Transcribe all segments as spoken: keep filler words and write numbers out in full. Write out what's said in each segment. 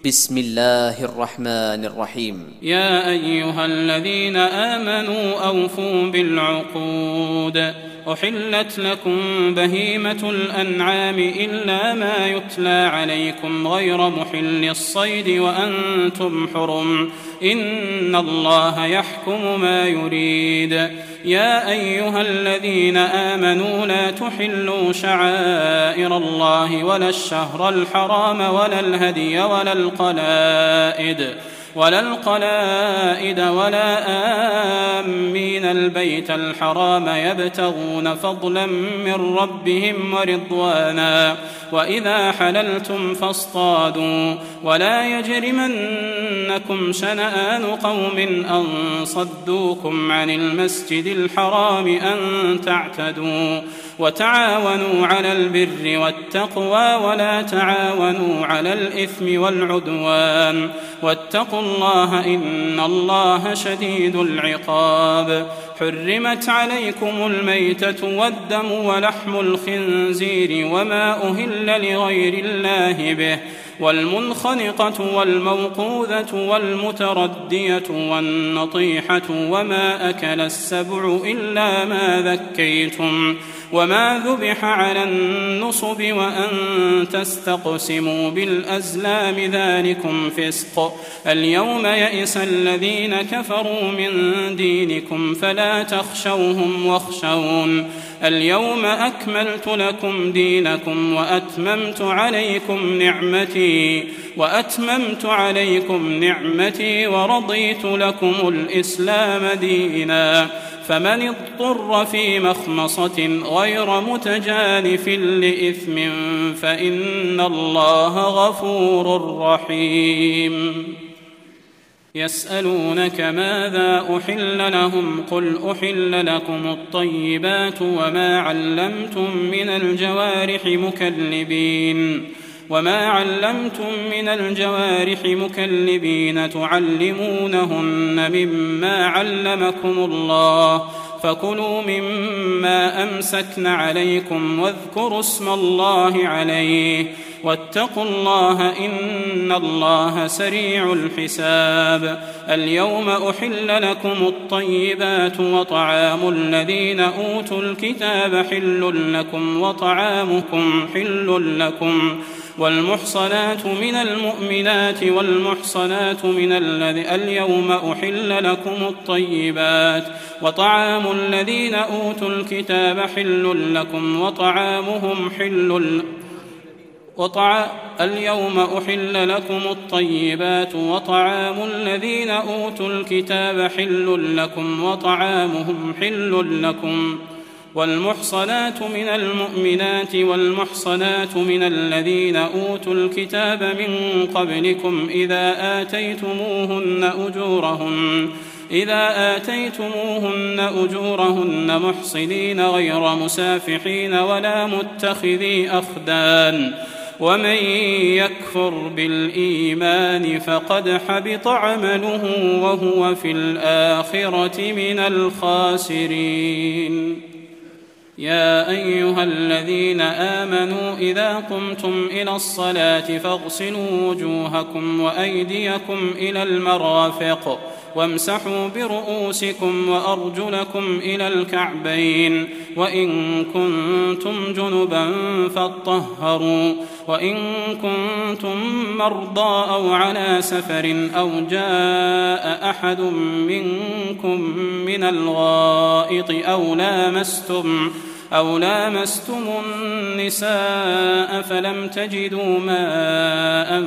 بسم الله الرحمن الرحيم. يا أيها الذين آمنوا أوفوا بالعقود. أحلت لكم بهيمة الأنعام إلا ما يتلى عليكم غير محل الصيد وأنتم حرم، إن الله يحكم ما يريد. يا أيها الذين آمنوا لا تحلوا شعائر الله ولا الشهر الحرام ولا الهدي ولا القلائد ولا القلائد ولا آمين البيت الحرام يبتغون فضلا من ربهم ورضوانا، وإذا حللتم فاصطادوا، ولا يجرمنكم شنآن قوم أن صدوكم عن المسجد الحرام أن تعتدوا، وتعاونوا على البر والتقوى ولا تعاونوا على الإثم والعدوان، واتقوا الله إن الله شديد العقاب. حرمت عليكم الميتة والدم ولحم الخنزير وما أهل لغير الله به، والمنخنقة والموقوذة والمتردية والنطيحة وما أكل السبع إلا ما ذكيتم، وما ذبح على النصب، وأن تستقسموا بالأزلام ذلكم فسق. اليوم يئس الذين كفروا من دينكم فلا تخشوهم واخشون. اليوم أكملت لكم دينكم وأتممت عليكم نعمتي وأتممت عليكم نعمتي ورضيت لكم الإسلام دينا. فمن اضطر في مخمصة غير متجانف لإثم فإن الله غفور رحيم. يسألونك ماذا أحل لهم؟ قل أحل لكم الطيبات وما علمتم من الجوارح مكلبين وما علمتم من الجوارح مكلبين تعلمونهن مما علمكم الله، فكلوا مما أمسكن عليكم واذكروا اسم الله عليه، واتقوا الله إن الله سريع الحساب. اليوم أحل لكم الطيبات وطعام الذين أوتوا الكتاب حل لكم وطعامكم حل لكم، والمحصنات من المؤمنات والمحصنات من الذين اليوم أحل لكم الطيبات وطعام الذين أوتوا الكتاب حل لكم وطعامهم حل وطع... اليوم أحل لكم الطيبات وطعام الذين أوتوا الكتاب حل لكم وطعامهم حل لكم، والمحصنات من المؤمنات والمحصنات من الذين أوتوا الكتاب من قبلكم إذا آتيتموهن أجورهن إذا آتيتموهن أجورهن محصنين غير مسافحين ولا متخذي أخدان، ومن يكفر بالإيمان فقد حبط عمله وهو في الآخرة من الخاسرين. يا أيها الذين آمنوا إذا قمتم إلى الصلاة فاغسلوا وجوهكم وأيديكم إلى المرافق وامسحوا برؤوسكم وأرجلكم إلى الكعبين، وإن كنتم جنبا فاطهروا، وإن كنتم مرضى أو على سفر أو جاء أحد منكم من الغائط أو لامستم أو لامستم النساء فلم تجدوا ماء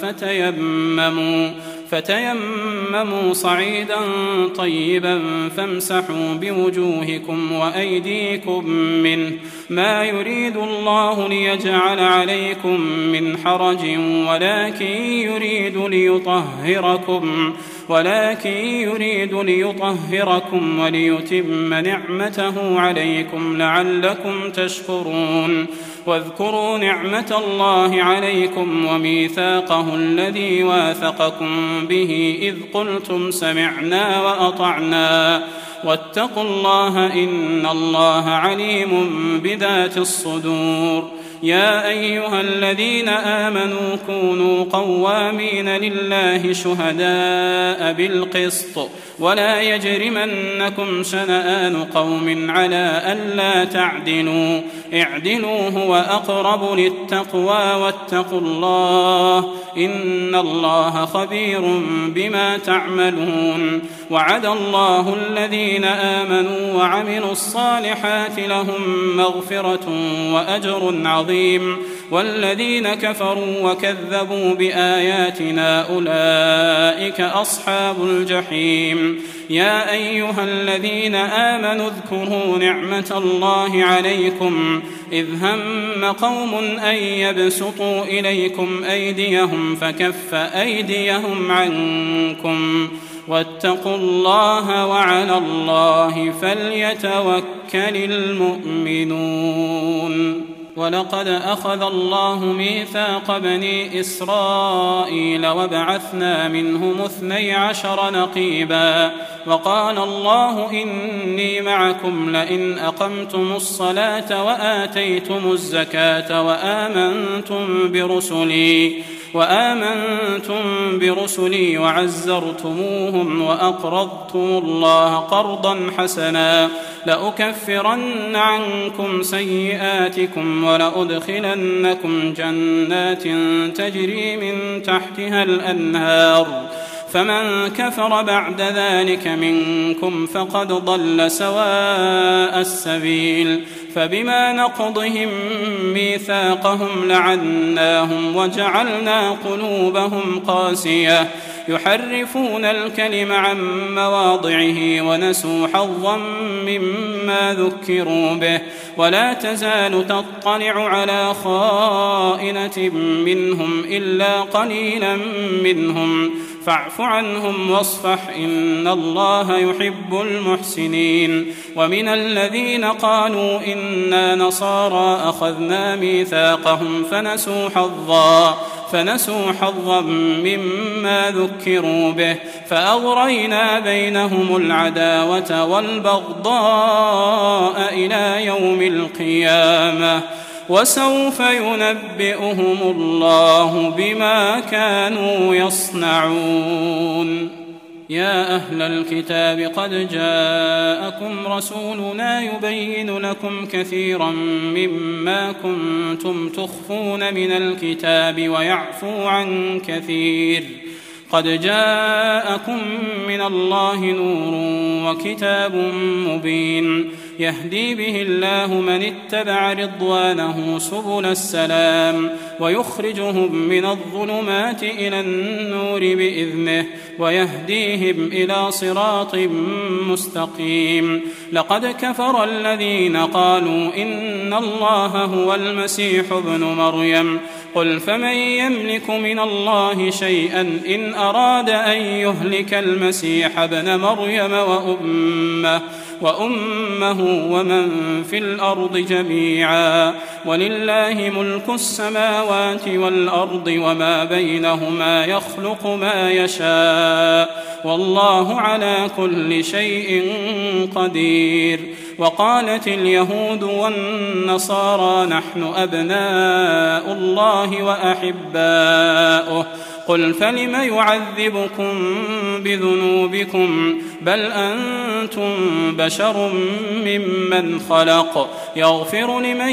فتيمموا فتيمموا صعيدا طيبا فامسحوا بوجوهكم وأيديكم منه، ما يريد الله ليجعل عليكم من حرج ولكن يريد ليطهركم ولكن يريد ليطهركم وليتم نعمته عليكم لعلكم تشكرون. واذكروا نعمة الله عليكم وميثاقه الذي واثقكم به إذ قلتم سمعنا وأطعنا، واتقوا الله إن الله عليم بذات الصدور. يا أيها الذين آمنوا كونوا قوامين لله شهداء بالقسط ولا يجرمنكم شنآن قوم على ألا تعدلوا اعدلوا هو أقرب للتقوى واتقوا الله إن الله خبير بما تعملون. وعد الله الذين آمنوا وعملوا الصالحات لهم مغفرة وأجر عظيم والذين كفروا وكذبوا بآياتنا أولئك أصحاب الجحيم. يا أيها الذين آمنوا اذكروا نعمة الله عليكم إذ هم قوم أن يبسطوا إليكم أيديهم فكف أيديهم عنكم واتقوا الله وعلى الله فليتوكل المؤمنون. ولقد أخذ الله ميثاق بني إسرائيل وبعثنا منهم اثني عشر نقيبا وقال الله إني معكم لئن أقمتم الصلاة وآتيتم الزكاة وآمنتم برسلي وآمنتم برسلي وعزرتموهم وأقرضتم الله قرضا حسنا لأكفرن عنكم سيئاتكم ولأدخلنكم جنات تجري من تحتها الأنهار فمن كفر بعد ذلك منكم فقد ضل سواء السبيل. فبما نقضهم ميثاقهم لعناهم وجعلنا قلوبهم قاسية يحرفون الكلم عن مواضعه ونسوا حظا مما ذكروا به ولا تزال تطلع على خائنة منهم إلا قليلا منهم فاعف عنهم واصفح إن الله يحب المحسنين. ومن الذين قالوا إنا نصارى أخذنا ميثاقهم فنسوا حظا فنسوا حظا مما ذكروا به فأغرينا بينهم العداوة والبغضاء إلى يوم القيامة وسوف ينبئهم الله بما كانوا يصنعون. يا أهل الكتاب قد جاءكم رسولنا يبين لكم كثيرا مما كنتم تخفون من الكتاب ويعفو عن كثير قد جاءكم من الله نور وكتاب مبين يهدي به الله من اتبع رضوانه سبل السلام ويخرجهم من الظلمات إلى النور بإذنه ويهديهم إلى صراط مستقيم. لقد كفر الذين قالوا إن الله هو المسيح ابن مريم قل فمن يملك من الله شيئا إن أراد أن يهلك المسيح ابن مريم وأمه وأمه ومن في الأرض جميعا ولله ملك السماوات والأرض وما بينهما يخلق ما يشاء والله على كل شيء قدير. وقالت اليهود والنصارى نحن أبناء الله وأحباؤه قل فلم يعذبكم بذنوبكم بل أنتم بشر ممن خلق يغفر لمن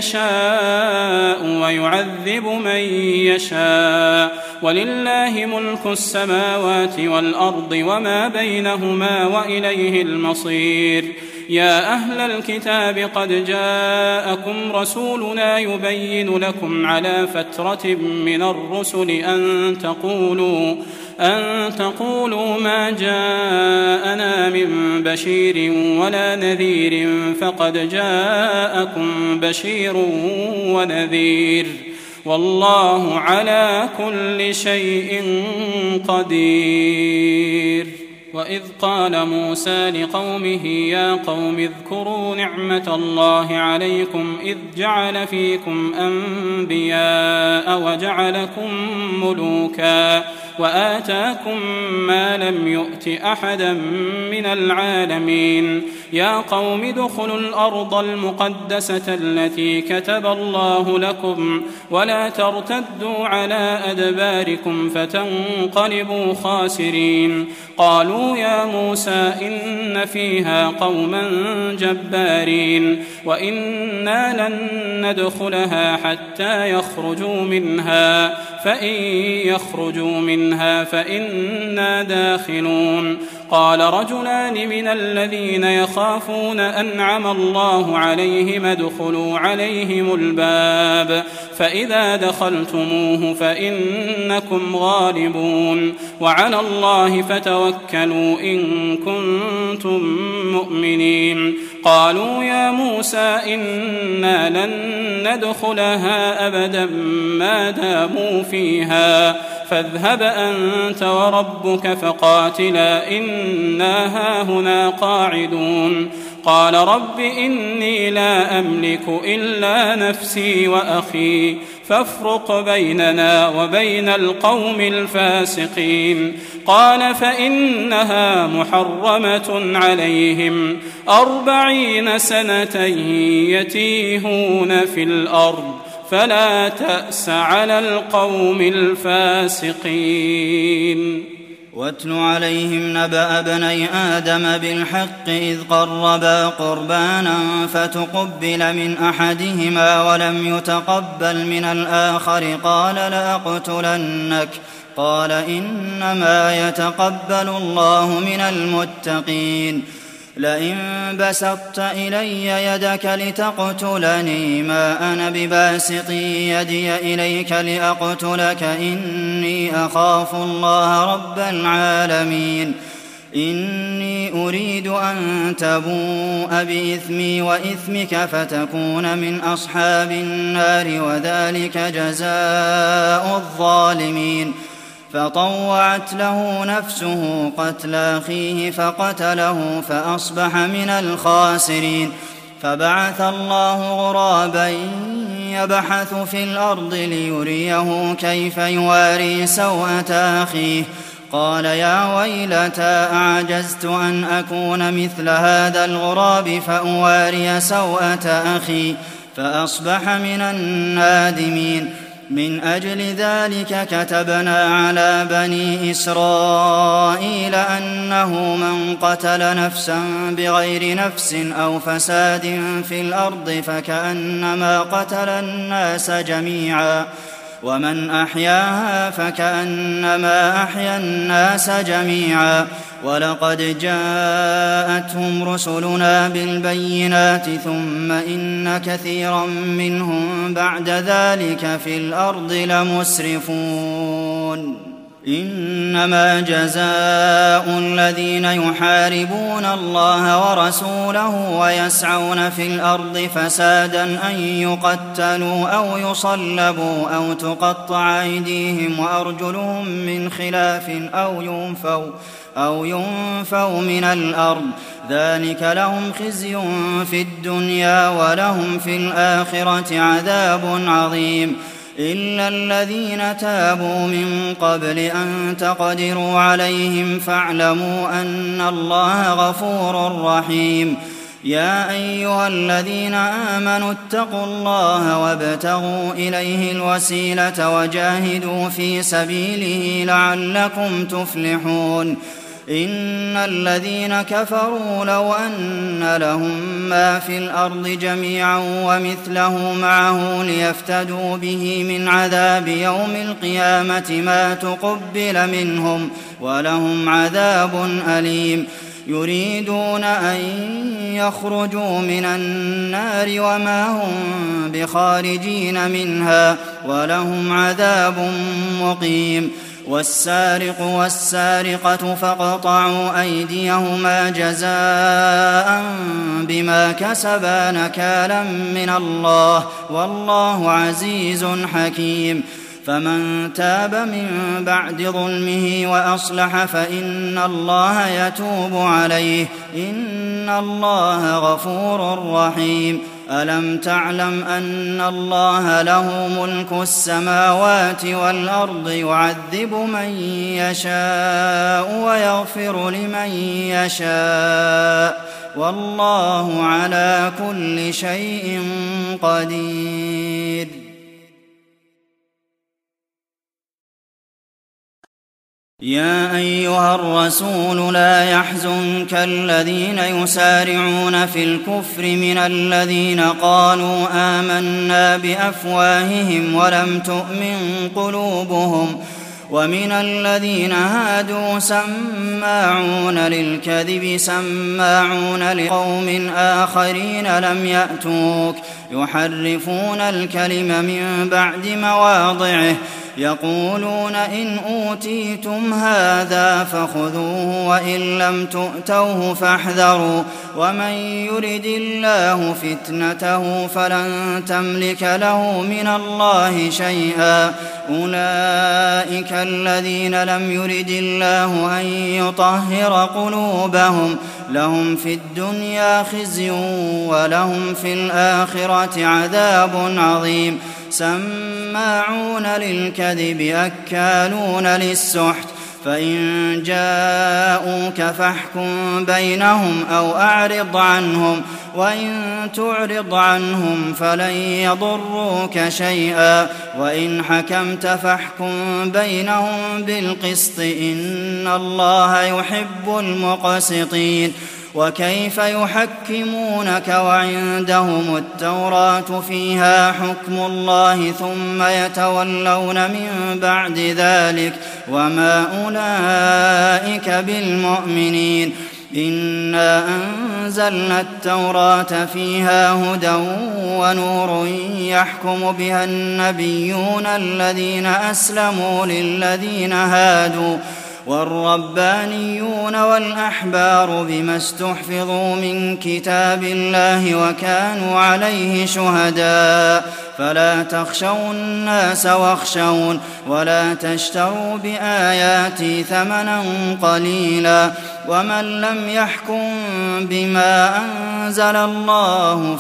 يشاء ويعذب من يشاء ولله ملك السماوات والأرض وما بينهما وإليه المصير. يا أهل الكتاب قد جاءكم رسولنا يبين لكم على فترة من الرسل أن تقولوا أن تقولوا ما جاءنا من بشير ولا نذير فقد جاءكم بشير ونذير والله على كل شيء قدير. وإذ قال موسى لقومه يا قوم اذكروا نعمة الله عليكم إذ جعل فيكم أنبياء وجعلكم ملوكا وآتاكم ما لم يؤت أحدا من العالمين يا قوم ادخلوا الأرض المقدسة التي كتب الله لكم ولا ترتدوا على أدباركم فتنقلبوا خاسرين قالوا يا موسى إن فيها قوما جبارين وإنا لن ندخلها حتى يخرجوا منها فإن يخرجوا منها فإنا داخلون قال رجلان من الذين يخافون أنعم الله عليهم ادخلوا عليهم الباب فإذا دخلتموه فإنكم غالبون وعلى الله فتوكلوا إن كنتم مؤمنين قالوا يا موسى إنا لن ندخلها أبدا ما داموا فيها فاذهب أنت وربك فقاتلا إنا هاهنا قاعدون قال رب إني لا أملك إلا نفسي وأخي فافرق بيننا وبين القوم الفاسقين قال فإنها محرمة عليهم أربعين سنة يتيهون في الأرض فلا تأس على القوم الفاسقين واتل عليهم نبأ بني آدم بالحق إذ قربا قربانا فتقبل من أحدهما ولم يتقبل من الآخر قال لأقتلنك قال إنما يتقبل الله من المتقين لئن بسطت إلي يدك لتقتلني ما أنا بباسط يدي إليك لأقتلك إني أخاف الله رب العالمين إني أريد أن تبوء بإثمي وإثمك فتكون من أصحاب النار وذلك جزاء الظالمين فطوعت له نفسه قتل أخيه فقتله فأصبح من الخاسرين فبعث الله غرابا يبحث في الأرض ليريه كيف يواري سوءة أخيه قال يا ويلتى أعجزت أن أكون مثل هذا الغراب فأواري سوءة أخي فأصبح من النادمين من أجل ذلك كتبنا على بني إسرائيل أنه من قتل نفسا بغير نفس أو فساد في الأرض فكأنما قتل الناس جميعا ومن أحياها فكأنما أحيا الناس جميعا ولقد جاءتهم رسلنا بالبينات ثم إن كثيرا منهم بعد ذلك في الأرض لمسرفون إنما جزاء الذين يحاربون الله ورسوله ويسعون في الأرض فسادا أن يقتلوا أو يصلبوا أو تقطع أيديهم وأرجلهم من خلاف أو ينفوا أو ينفوا من الأرض ذلك لهم خزي في الدنيا ولهم في الآخرة عذاب عظيم إلا الذين تابوا من قبل أن تقدروا عليهم فاعلموا أن الله غفور رحيم يا أيها الذين آمنوا اتقوا الله وابتغوا إليه الوسيلة وجاهدوا في سبيله لعلكم تفلحون إن الذين كفروا لو أن لهم ما في الأرض جميعا ومثله معه ليفتدوا به من عذاب يوم القيامة ما تقبل منهم ولهم عذاب أليم يريدون أن يخرجوا من النار وما هم بخارجين منها ولهم عذاب مقيم والسارق والسارقة فاقطعوا أيديهما جزاء بما كسبا نكالا من الله والله عزيز حكيم فمن تاب من بعد ظلمه وأصلح فإن الله يتوب عليه إن الله غفور رحيم ألم تعلم أن الله له ملك السماوات والأرض يعذب من يشاء ويغفر لمن يشاء والله على كل شيء قدير. يا أيها الرسول لا يحزنك الذين يسارعون في الكفر من الذين قالوا آمنا بأفواههم ولم تؤمن قلوبهم ومن الذين هادوا سماعون للكذب سماعون لقوم آخرين لم يأتوك يحرفون الكلم من بعد مواضعه يقولون إن أوتيتم هذا فخذوه وإن لم تؤتوه فاحذروا ومن يرد الله فتنته فلن تملك له من الله شيئا أولئك الذين لم يرد الله أن يطهر قلوبهم لهم في الدنيا خزي ولهم في الآخرة عذاب عظيم سماعون للكذب أكالون للسحت فإن جاءوك فاحكم بينهم أو أعرض عنهم وإن تعرض عنهم فلن يضروك شيئا وإن حكمت فاحكم بينهم بالقسط إن الله يحب المقسطين. وكيف يحكمونك وعندهم التوراة فيها حكم الله ثم يتولون من بعد ذلك وما أولئك بالمؤمنين. إنا أنزلنا التوراة فيها هدى ونور يحكم بها النبيون الذين أسلموا للذين هادوا والربانيون والأحبار بما استحفظوا من كتاب الله وكانوا عليه شهداء فلا تخشوا الناس واخشون ولا تشتروا بآياتي ثمنا قليلا ومن لم يحكم بما أنزل الله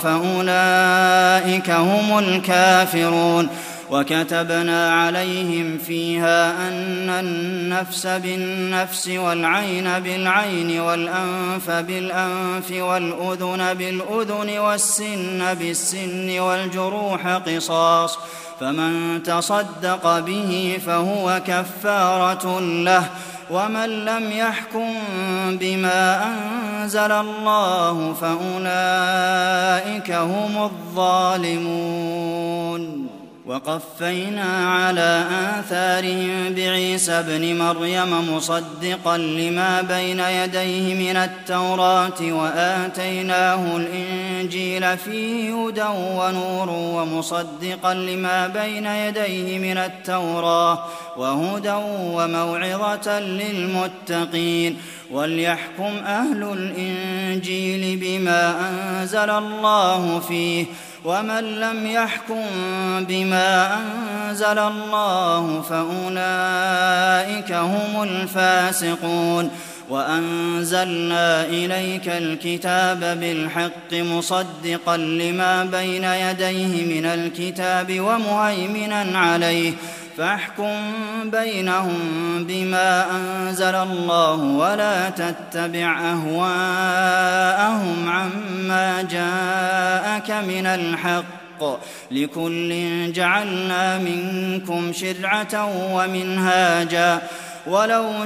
فأولئك هم الكافرون. وكتبنا عليهم فيها أن النفس بالنفس والعين بالعين والأنف بالأنف والأذن بالأذن والسن بالسن والجروح قصاص فمن تصدق به فهو كفارة له ومن لم يحكم بما أنزل الله فأولئك هم الظالمون. وقفينا على آثارهم بعيسى ابن مريم مصدقا لما بين يديه من التوراة وآتيناه الإنجيل فيه هدى ونور ومصدقا لما بين يديه من التوراة وهدى وموعظة للمتقين. وليحكم أهل الإنجيل بما أنزل الله فيه ومن لم يحكم بما أنزل الله فأولئك هم الفاسقون. وأنزلنا إليك الكتاب بالحق مصدقا لما بين يديه من الكتاب ومهيمنا عليه فاحكم بينهم بما أنزل الله ولا تتبع أهواءهم عما جاءك من الحق لكل جعلنا منكم شرعة ومنهاجا ولو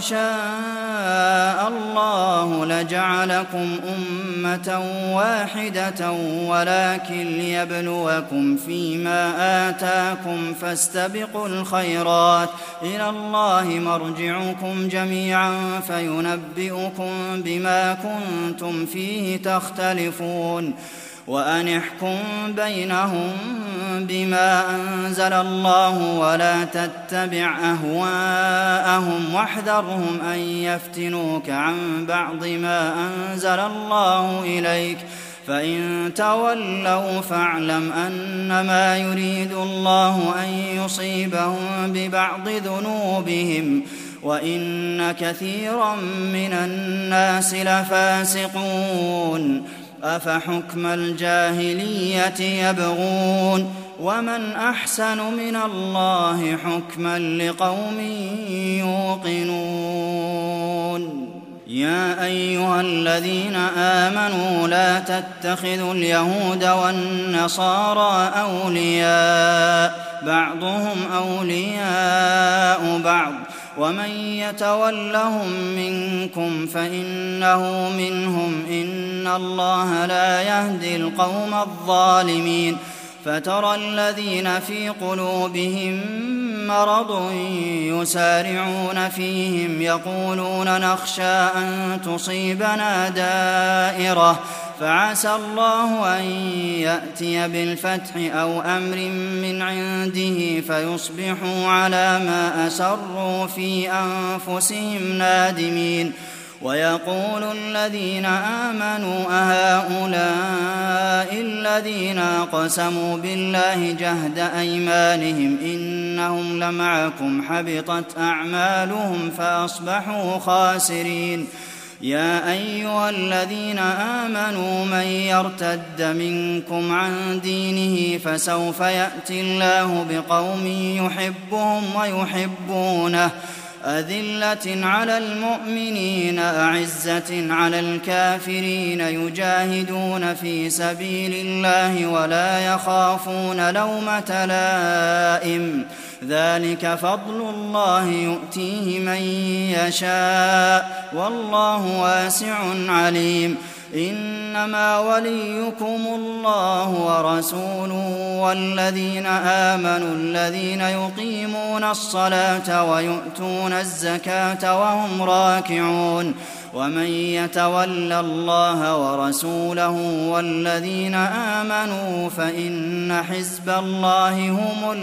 شاء الله لجعلكم أمة واحدة ولكن ليبلوكم فيما آتاكم فاستبقوا الخيرات إلى الله مرجعكم جميعا فينبئكم بما كنتم فيه تختلفون. وأن احكم بينهم بما أنزل الله ولا تتبع أهواءهم واحذرهم أن يفتنوك عن بعض ما أنزل الله إليك فإن تولوا فاعلم أنما يريد الله أن يصيبهم ببعض ذنوبهم وإن كثيرا من الناس لفاسقون. أفحكم الجاهلية يبغون ومن أحسن من الله حكما لقوم يوقنون يا أيها الذين آمنوا لا تتخذوا اليهود والنصارى أولياء بعضهم أولياء بعض ومن يتولهم منكم فإنه منهم إن الله لا يهدي القوم الظالمين فترى الذين في قلوبهم مرض يسارعون فيهم يقولون نخشى أن تصيبنا دائرة فعسى الله أن يأتي بالفتح أو أمر من عنده فيصبحوا على ما أسروا في أنفسهم نادمين ويقول الذين آمنوا أهؤلاء الذين أقسموا بالله جهد أيمانهم إنهم لمعكم حبطت أعمالهم فأصبحوا خاسرين يا أيها الذين آمنوا من يرتد منكم عن دينه فسوف يأتي الله بقوم يحبهم ويحبونه أذلة على المؤمنين أعزة على الكافرين يجاهدون في سبيل الله ولا يخافون لومة لائم ذلك فضل الله يؤتيه من يشاء والله واسع عليم إنما وليكم الله ورسوله والذين آمنوا الذين يقيمون الصلاة ويؤتون الزكاة وهم راكعون ومن يتول الله ورسوله والذين آمنوا فإن حزب الله هم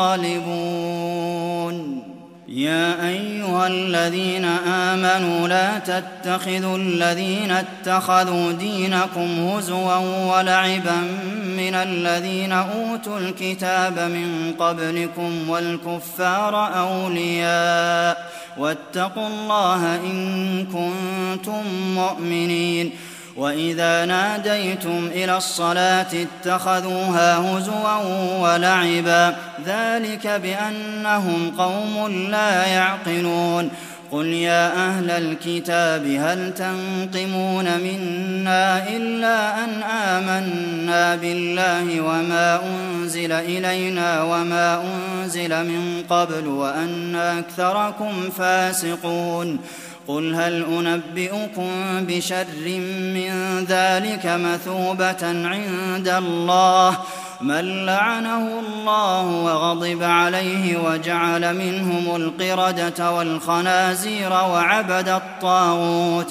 الغالبون يا أيها الذين آمنوا لا تتخذوا الذين اتخذوا دينكم هزوا ولعبا من الذين أوتوا الكتاب من قبلكم والكفار أولياء واتقوا الله إن كنتم مؤمنين وإذا ناديتم إلى الصلاة اتخذوها هزوا ولعبا ذلك بأنهم قوم لا يعقلون قل يا أهل الكتاب هل تنقمون منا إلا أن آمنا بالله وما أنزل إلينا وما أنزل من قبل وأن أكثركم فاسقون قل هل أنبئكم بشر من ذلك مثوبة عند الله من لعنه الله وغضب عليه وجعل منهم القردة والخنازير وعبد الطاغوت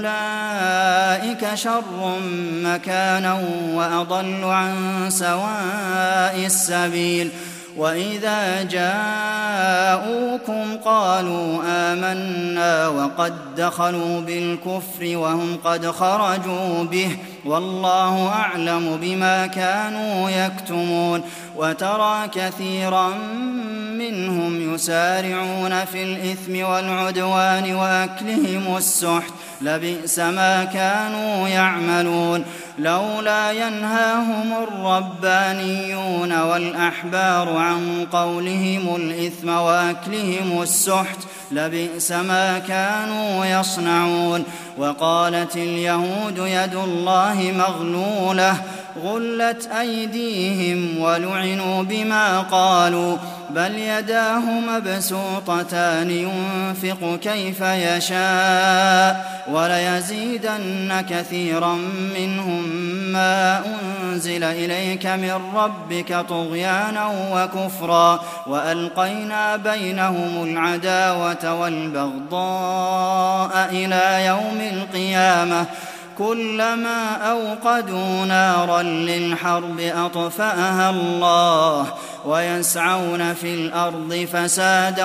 أولئك شر مكانا وأضل عن سواء السبيل وإذا جاءوكم قالوا آمنا وقد دخلوا بالكفر وهم قد خرجوا به والله أعلم بما كانوا يكتمون وترى كثيرا منهم يسارعون في الإثم والعدوان وأكلهم السحت لبئس ما كانوا يعملون لولا ينهاهم الربانيون والأحبار عن قولهم الإثم وأكلهم السحت لبئس ما كانوا يصنعون وقالت اليهود يد الله مغلولة غلت أيديهم ولعنوا بما قالوا بل يداه مبسوطتان ينفق كيف يشاء وليزيدن كثيرا منهم ما أنزل إليك من ربك طغيانا وكفرا وألقينا بينهم العداوة والبغضاء إلى يوم القيامة كلما أوقدوا نارا للحرب أطفأها الله ويسعون في الأرض فسادا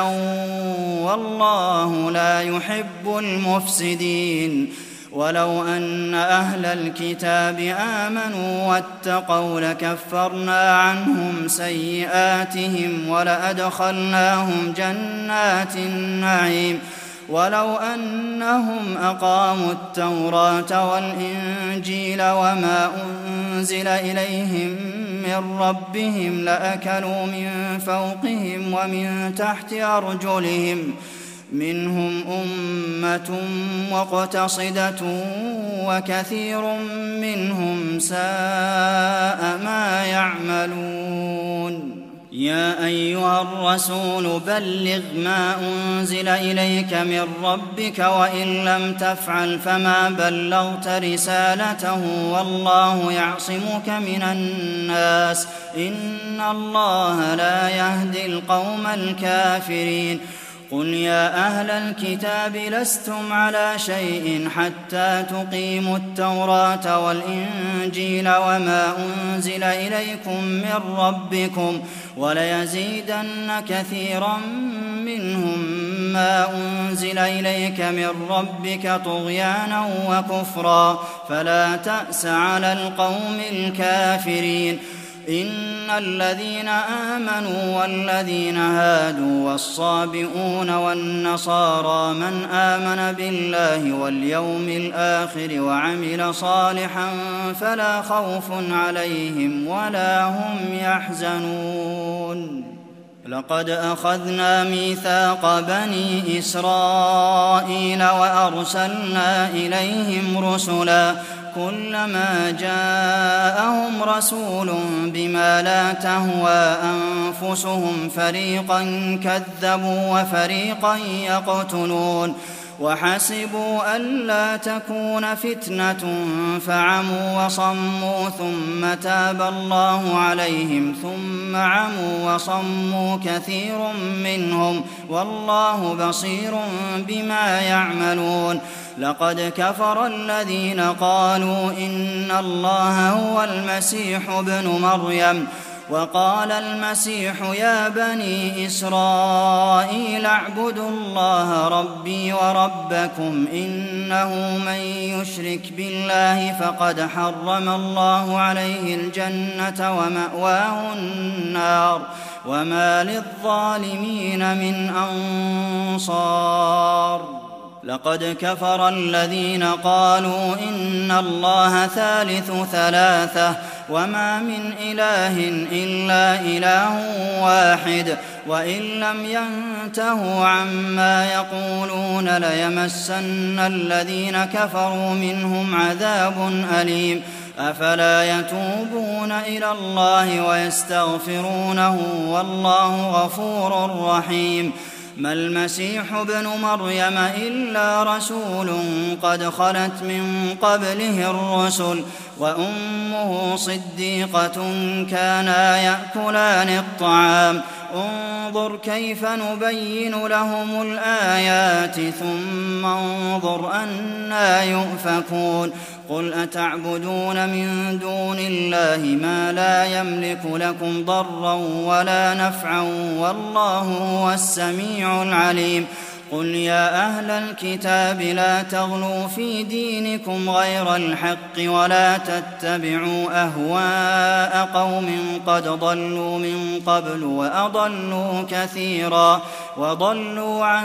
والله لا يحب المفسدين ولو أن أهل الكتاب آمنوا واتقوا لكفرنا عنهم سيئاتهم ولأدخلناهم جنات النعيم ولو أنهم أقاموا التوراة والإنجيل وما أنزل إليهم من ربهم لأكلوا من فوقهم ومن تحت أرجلهم منهم أمة مقتصدة وكثير منهم ساء ما يعملون يا أيها الرسول بلغ ما أنزل إليك من ربك وإن لم تفعل فما بلغت رسالته والله يعصمك من الناس إن الله لا يهدي القوم الكافرين قل يا أهل الكتاب لستم على شيء حتى تقيموا التوراة والإنجيل وما أنزل إليكم من ربكم وليزيدن كثيرا منهم ما أنزل إليك من ربك طغيانا وكفرا فلا تأس على القوم الكافرين إن الذين آمنوا والذين هادوا والصابئون والنصارى من آمن بالله واليوم الآخر وعمل صالحا فلا خوف عليهم ولا هم يحزنون لقد أخذنا ميثاق بني إسرائيل وأرسلنا إليهم رسلا كلما جاءهم رسول بما لا تهوى أنفسهم فريقا كذبوا وفريقا يقتلون وحسبوا ألا تكون فتنة فعموا وصموا ثم تاب الله عليهم ثم عموا وصموا كثير منهم والله بصير بما يعملون لقد كفر الذين قالوا إن الله هو المسيح ابن مريم وقال المسيح يا بني إسرائيل اعبدوا الله ربي وربكم إنه من يشرك بالله فقد حرم الله عليه الجنة ومأواه النار وما للظالمين من أنصار لقد كفر الذين قالوا إن الله ثالث ثلاثة وما من إله إلا إله واحد وإن لم ينتهوا عما يقولون ليمسن الذين كفروا منهم عذاب أليم أفلا يتوبون إلى الله ويستغفرونه والله غفور رحيم ما المسيح ابن مريم إلا رسول قد خلت من قبله الرسل وأمه صديقة كانا يأكلان الطعام انظر كيف نبين لهم الآيات ثم انظر أنى يؤفكون قل أتعبدون من دون الله ما لا يملك لكم ضرا ولا نفعا والله هو السميع العليم قل يا أهل الكتاب لا تغلوا في دينكم غير الحق ولا تتبعوا أهواء قوم قد ضلوا من قبل وأضلوا كثيرا وضلوا عن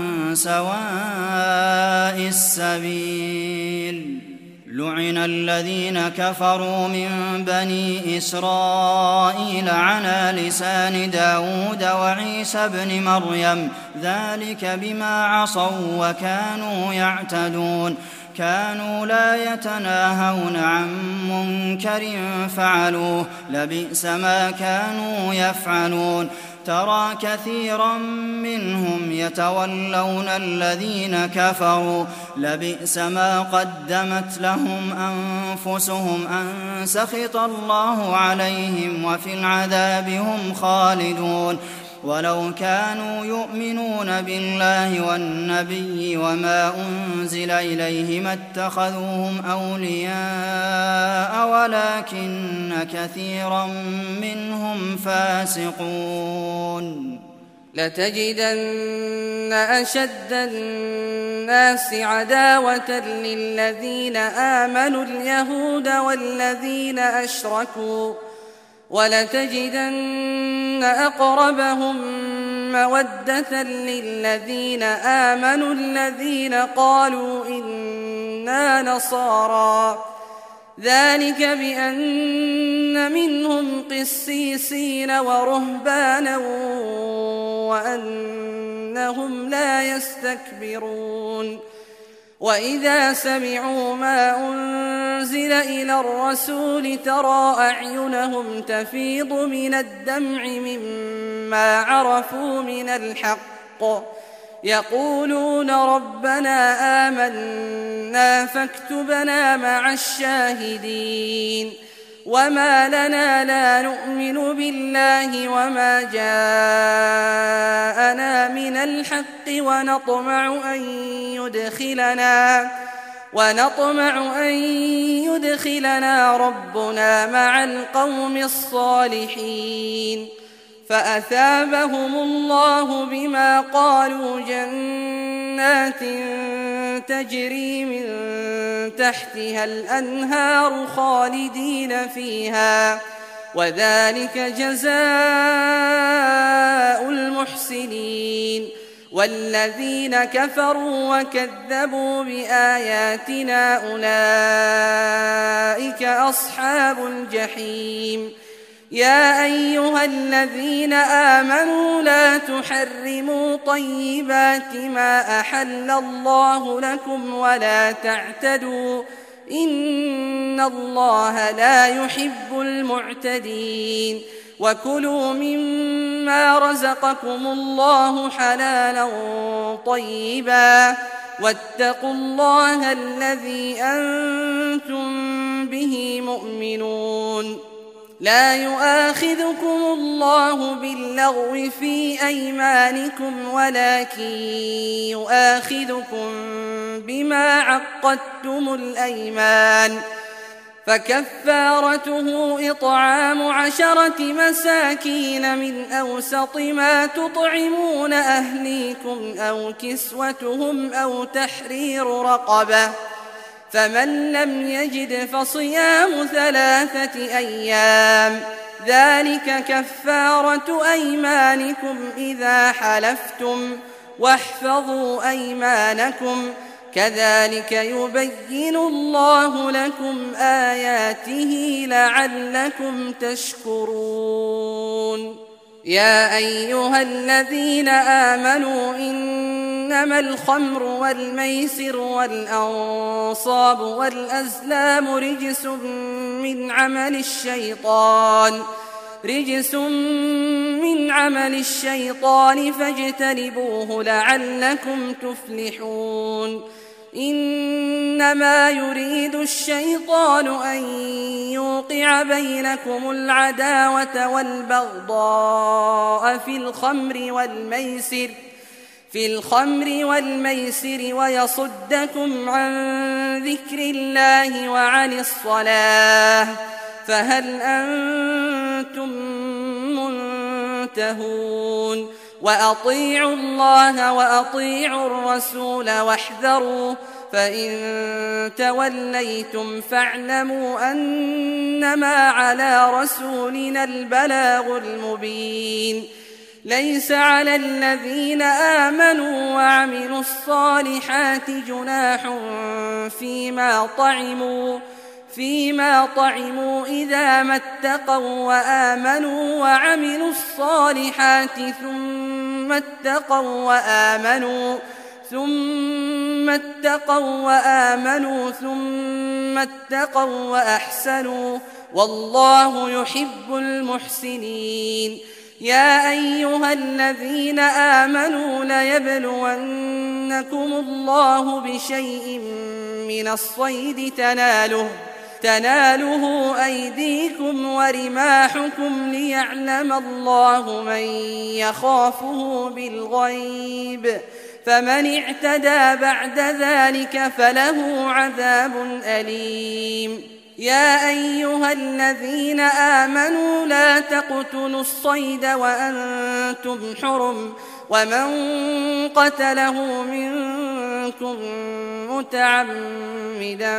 سواء السبيل لعن الذين كفروا من بني إسرائيل على لسان داود وعيسى بن مريم ذلك بما عصوا وكانوا يعتدون كانوا لا يتناهون عن منكر فعلوه لبئس ما كانوا يفعلون ترى كثيرا منهم يتولون الذين كفروا لبئس ما قدمت لهم أنفسهم أن سخط الله عليهم وفي العذاب هم خالدون ولو كانوا يؤمنون بالله والنبي وما أنزل إليه ما اتخذوهم أولياء ولكن كثيرا منهم فاسقون لتجدن أشد الناس عداوة للذين آمنوا اليهود والذين أشركوا ولتجدن أقربهم مودة للذين آمنوا الذين قالوا إنا نصارى ذلك بأن منهم قسيسين ورهبانا وأنهم لا يستكبرون وإذا سمعوا ما أنزل إلى الرسول ترى أعينهم تفيض من الدمع مما عرفوا من الحق يقولون ربنا آمنا فاكتبنا مع الشاهدين وما لنا لا نؤمن بالله وما جاءنا من الحق ونطمع أن يدخلنا ونطمع أن يدخلنا ربنا مع القوم الصالحين فأثابهم الله بما قالوا جنات تجري من تحتها الأنهار خالدين فيها وذلك جزاء المحسنين والذين كفروا وكذبوا بآياتنا أولئك أصحاب الجحيم يا أيها الذين آمنوا لا تحرموا طيبات ما أحل الله لكم ولا تعتدوا إن الله لا يحب المعتدين وكلوا مما رزقكم الله حلالا طيبا واتقوا الله الذي أنتم به مؤمنون لا يؤاخذكم الله باللغو في أيمانكم ولكن يؤاخذكم بما عقدتم الأيمان فكفارته إطعام عشرة مساكين من أوسط ما تطعمون أهليكم أو كسوتهم أو تحرير رقبة فمن لم يجد فصيام ثلاثة أيام ذلك كفارة أيمانكم إذا حلفتم واحفظوا أيمانكم كذلك يبين الله لكم آياته لعلكم تشكرون يا أيها الذين آمنوا إنما الخمر والميسر والأنصاب والأزلام رجس من عمل الشيطان رجس من عمل الشيطان فاجتنبوه لعلكم تفلحون إنما يريد الشيطان أن يوقع بينكم العداوة والبغضاء في الخمر والميسر في الخمر والميسر ويصدكم عن ذكر الله وعن الصلاة فهل أنتم منتهون وأطيعوا الله وأطيعوا الرسول واحذروا فإن توليتم فاعلموا أنما على رسولنا البلاغ المبين ليس على الذين آمنوا وعملوا الصالحات جناح فيما طعموا فيما طعموا إذا ما اتقوا وآمنوا وعملوا الصالحات ثم اتقوا وآمنوا ثم اتقوا وآمنوا ثم اتقوا وأحسنوا والله يحب المحسنين يا أيها الذين آمنوا ليبلونكم الله بشيء من الصيد تناله تناله أيديكم ورماحكم ليعلم الله من يخافه بالغيب فمن اعتدى بعد ذلك فله عذاب أليم يا أيها الذين آمنوا لا تقتلوا الصيد وأنتم حرم ومن قتله منكم متعمدا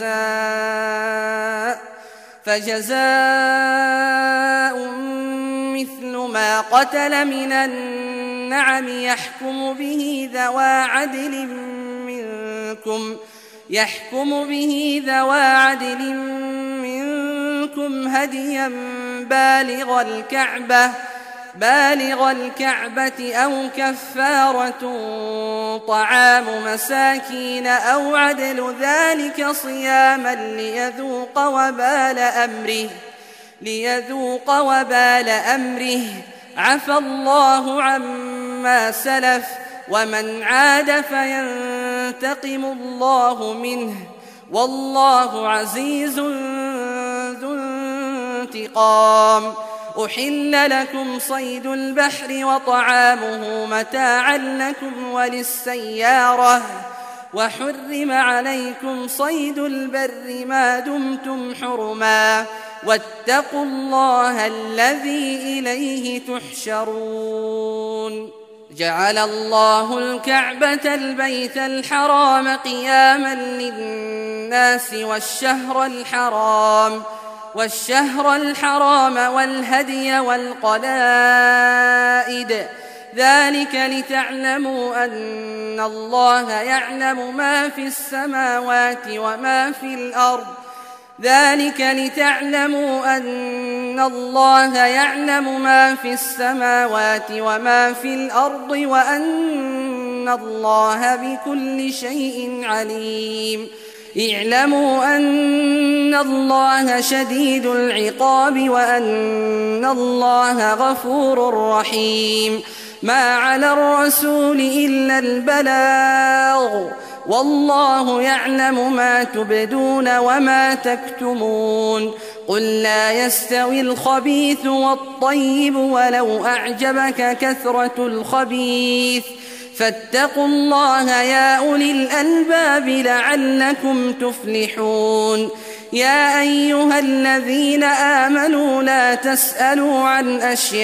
فجزاء فجزاء مثل ما قتل من النعم يحكم به ذوى عدل منكم يحكم به ذوى عدل منكم هديا بالغ الكعبة بالغ الكعبة أو كفارة طعام مساكين أو عدل ذلك صياما ليذوق وبال أمره ليذوق وبال أمره عفى الله عما سلف ومن عاد فينتقم الله منه والله عزيز ذو انتقام. أحل لكم صيد البحر وطعامه متاعا لكم وللسيارة وحرم عليكم صيد البر ما دمتم حرما واتقوا الله الذي إليه تحشرون. جعل الله الكعبة البيت الحرام قياما للناس والشهر الحرام والشهر الحرام والهدي والقلائد ذلك لتعلموا أن الله يعلم ما في السماوات وما في الأرض ذلك لتعلموا أن الله يعلم ما في السماوات وما في الأرض وأن الله بكل شيء عليم. اعلموا أن الله شديد العقاب وأن الله غفور رحيم. ما على الرسول إلا البلاغ والله يعلم ما تبدون وما تكتمون. قل لا يستوي الخبيث والطيب ولو أعجبك كثرة الخبيث فاتقوا الله يا أولي الألباب لعلكم تفلحون. يا أيها الذين آمنوا لا تسألوا عن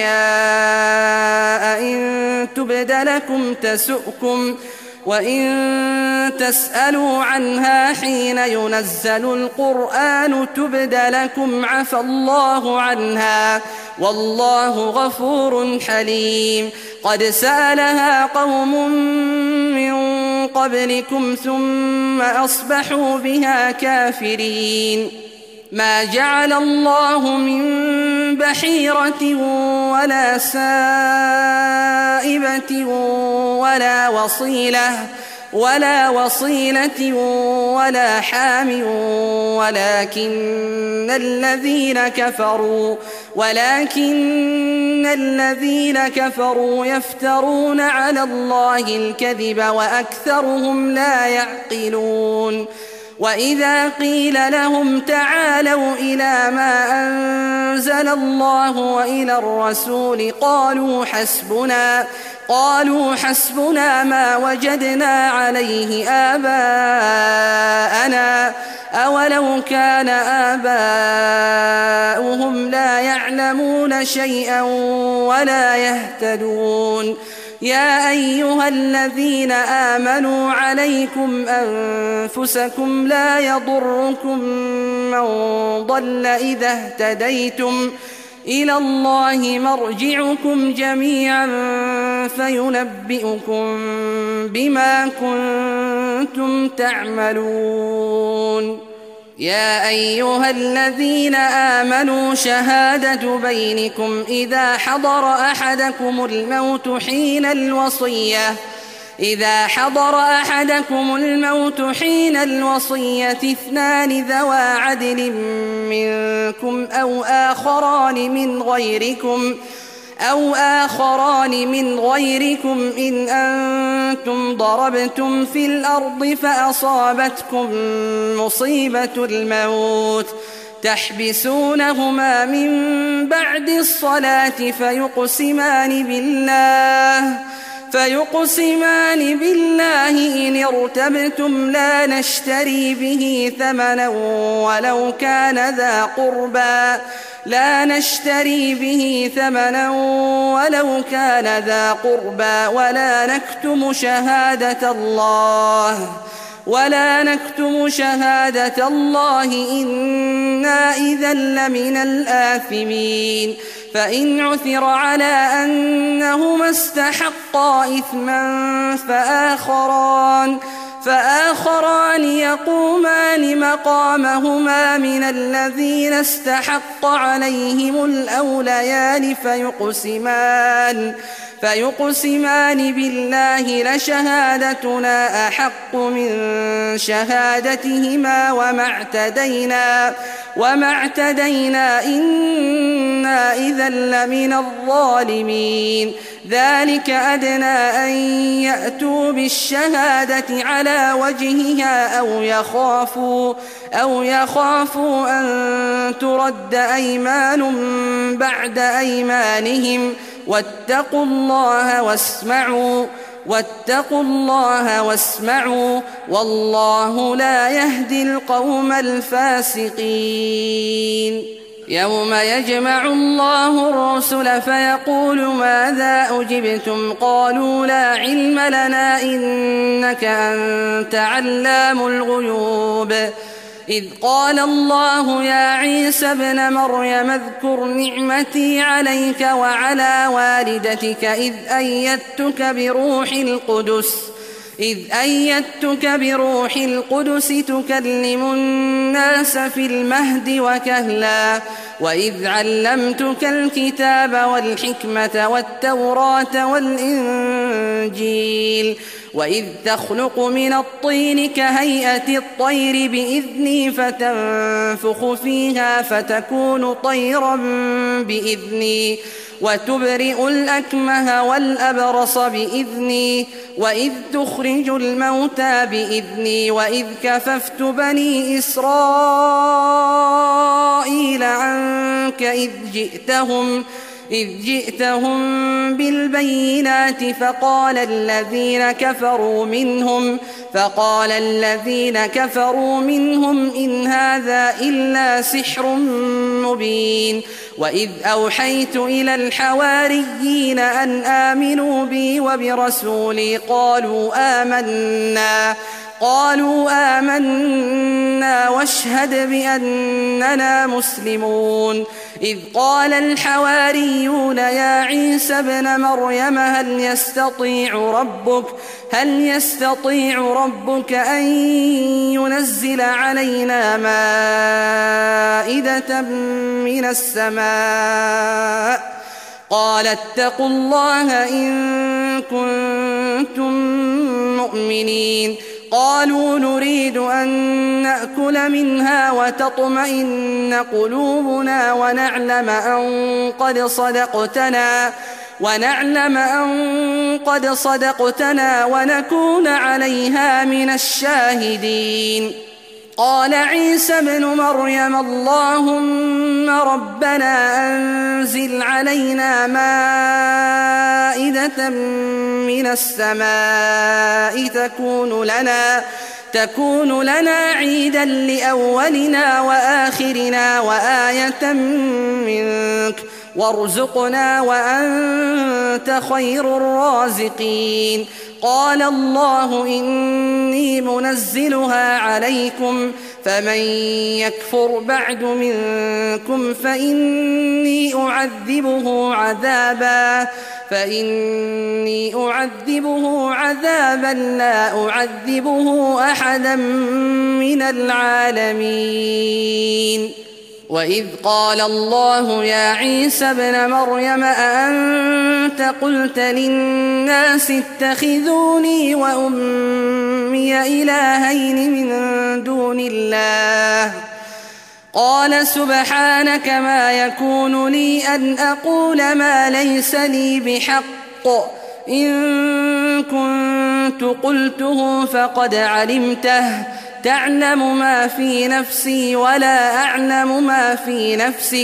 أشياء إن تبد لكم تسؤكم وإن تسألوا عنها حين ينزل القرآن تبد لكم عفى الله عنها والله غفور حليم. قد سألها قوم من قبلكم ثم أصبحوا بها كافرين. ما جعل الله من بحيرة ولا سائبة ولا وصيلة ولا وصيلة ولا حام ولكن الذين كفروا ولكن الذين كفروا يفترون على الله الكذب وأكثرهم لا يعقلون. وإذا قيل لهم تعالوا إلى ما أنزل الله وإلى الرسول قالوا حسبنا قالوا حسبنا ما وجدنا عليه آباءنا أولو كان آباؤهم لا يعلمون شيئا ولا يهتدون. يا أيها الذين آمنوا عليكم أنفسكم لا يضركم من ضل إذا اهتديتم إلى الله مرجعكم جميعا فينبئكم بما كنتم تعملون. يا أيها الذين آمنوا شهادة بينكم إذا حضر أحدكم الموت حين الوصية إذا حضر أحدكم الموت حين الوصية اثنان ذوى عدل منكم أو آخران من غيركم أو آخران من غيركم إن أنتم ضربتم في الأرض فأصابتكم مصيبة الموت تحبسونهما من بعد الصلاة فيقسمان بالله فيقسمان بالله إن ارتبتم لا نشتري به ثمنا ولو كان ذا قربى لا نشتري به ثمنا ولو كان ذا قربى ولا نكتم شهادة الله ولا نكتم شهادة الله إنا إذا لمن الآثمين. فإن عثر على أنهما استحقا إثما فآخران فآخران يقومان مقامهما من الذين استحق عليهم الأوليان فيقسمان فيقسمان بالله لشهادتنا أحق من شهادتهما وما اعتدينا وما اعتدينا إنا إذا لمن الظالمين. ذلك أدنى أن يأتوا بالشهادة على وجهها أو يخافوا أو يخافوا أن ترد أيمان بعد أيمانهم واتقوا الله واسمعوا واتقوا الله واسمعوا والله لا يهدي القوم الفاسقين. يوم يجمع الله الرسل فيقول ماذا أجبتم قالوا لا علم لنا إنك أنت علام الغيوب. إذ قال الله يا عيسى ابن مريم اذكر نعمتي عليك وعلى والدتك إذ أيدتك بروح القدس إذ أيدتك بروح القدس تكلم الناس في المهد وكهلا وإذ علمتك الكتاب والحكمة والتوراة والإنجيل وإذ تخلق من الطين كهيئة الطير بإذني فتنفخ فيها فتكون طيرا بإذني وتبرئ الأكمه والأبرص بإذني وإذ تخرج الموتى بإذني وإذ كففت بني إسرائيل عنك إذ جئتهم إذ جئتهم بالبينات فقال الذين كفروا منهم فقال الذين كفروا منهم إن هذا إلا سحر مبين. وإذ أوحيت إلى الحواريين أن آمنوا بي وبرسولي قالوا آمنا قالوا آمنا واشهد بأننا مسلمون. إذ قال الحواريون يا عيسى ابن مريم هل يستطيع ربك هل يستطيع ربك أن ينزل علينا مائدة من السماء قال اتقوا الله إن كنتم مؤمنين. قالوا نريد أن نأكل منها وتطمئن قلوبنا ونعلم أن قد صدقتنا ونعلم أن قد صدقتنا ونكون عليها من الشاهدين. قال عيسى ابن مريم اللهم ربنا أنزل علينا مائدة من السماء تكون لنا تكون لنا عيدا لأولنا وآخرنا وآية منك وارزقنا وأنت خير الرازقين. قال الله إني منزلها عليكم فمن يكفر بعد منكم فإني أعذبه عذابا فإني أعذبه عذابا لا أعذبه أحدا من العالمين. وإذ قال الله يا عيسى ابن مريم أأنت قلت للناس اتخذوني وأمي إلهين من دون الله قال سبحانك ما يكون لي أن أقول ما ليس لي بحق إن كنت قلته فقد علمته تعلم ما في نفسي ولا أعلم ما في نفسك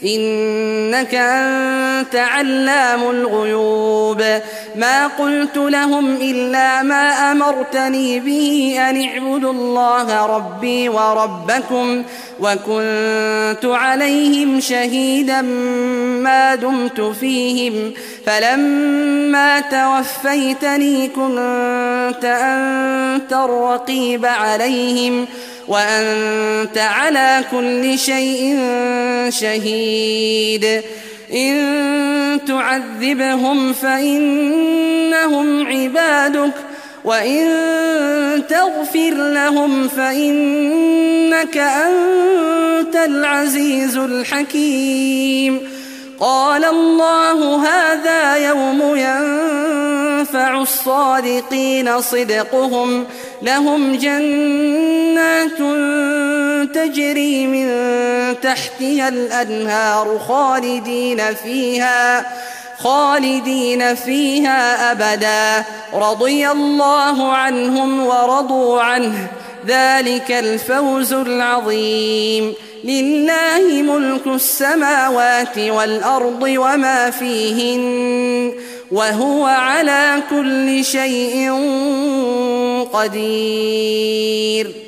إنك أنت علام الغيوب. ما قلت لهم إلا ما أمرتني به أن اعبدوا الله ربي وربكم وكنت عليهم شهيدا ما دمت فيهم فلما توفيتني كنت أنت الرقيب عليهم وأنت على كل شيء شهيد. إن تعذبهم فإنهم عبادك وإن تغفر لهم فإنك أنت العزيز الحكيم قال الله هذا يوم ينفع الصادقين صدقهم لهم جنات تجري من تحتها الأنهار خالدين فيها خالدين فيها أبدا رضي الله عنهم ورضوا عنه ذلك الفوز العظيم لله ملك السماوات والأرض وما فيهن وهو على كل شيء قدير.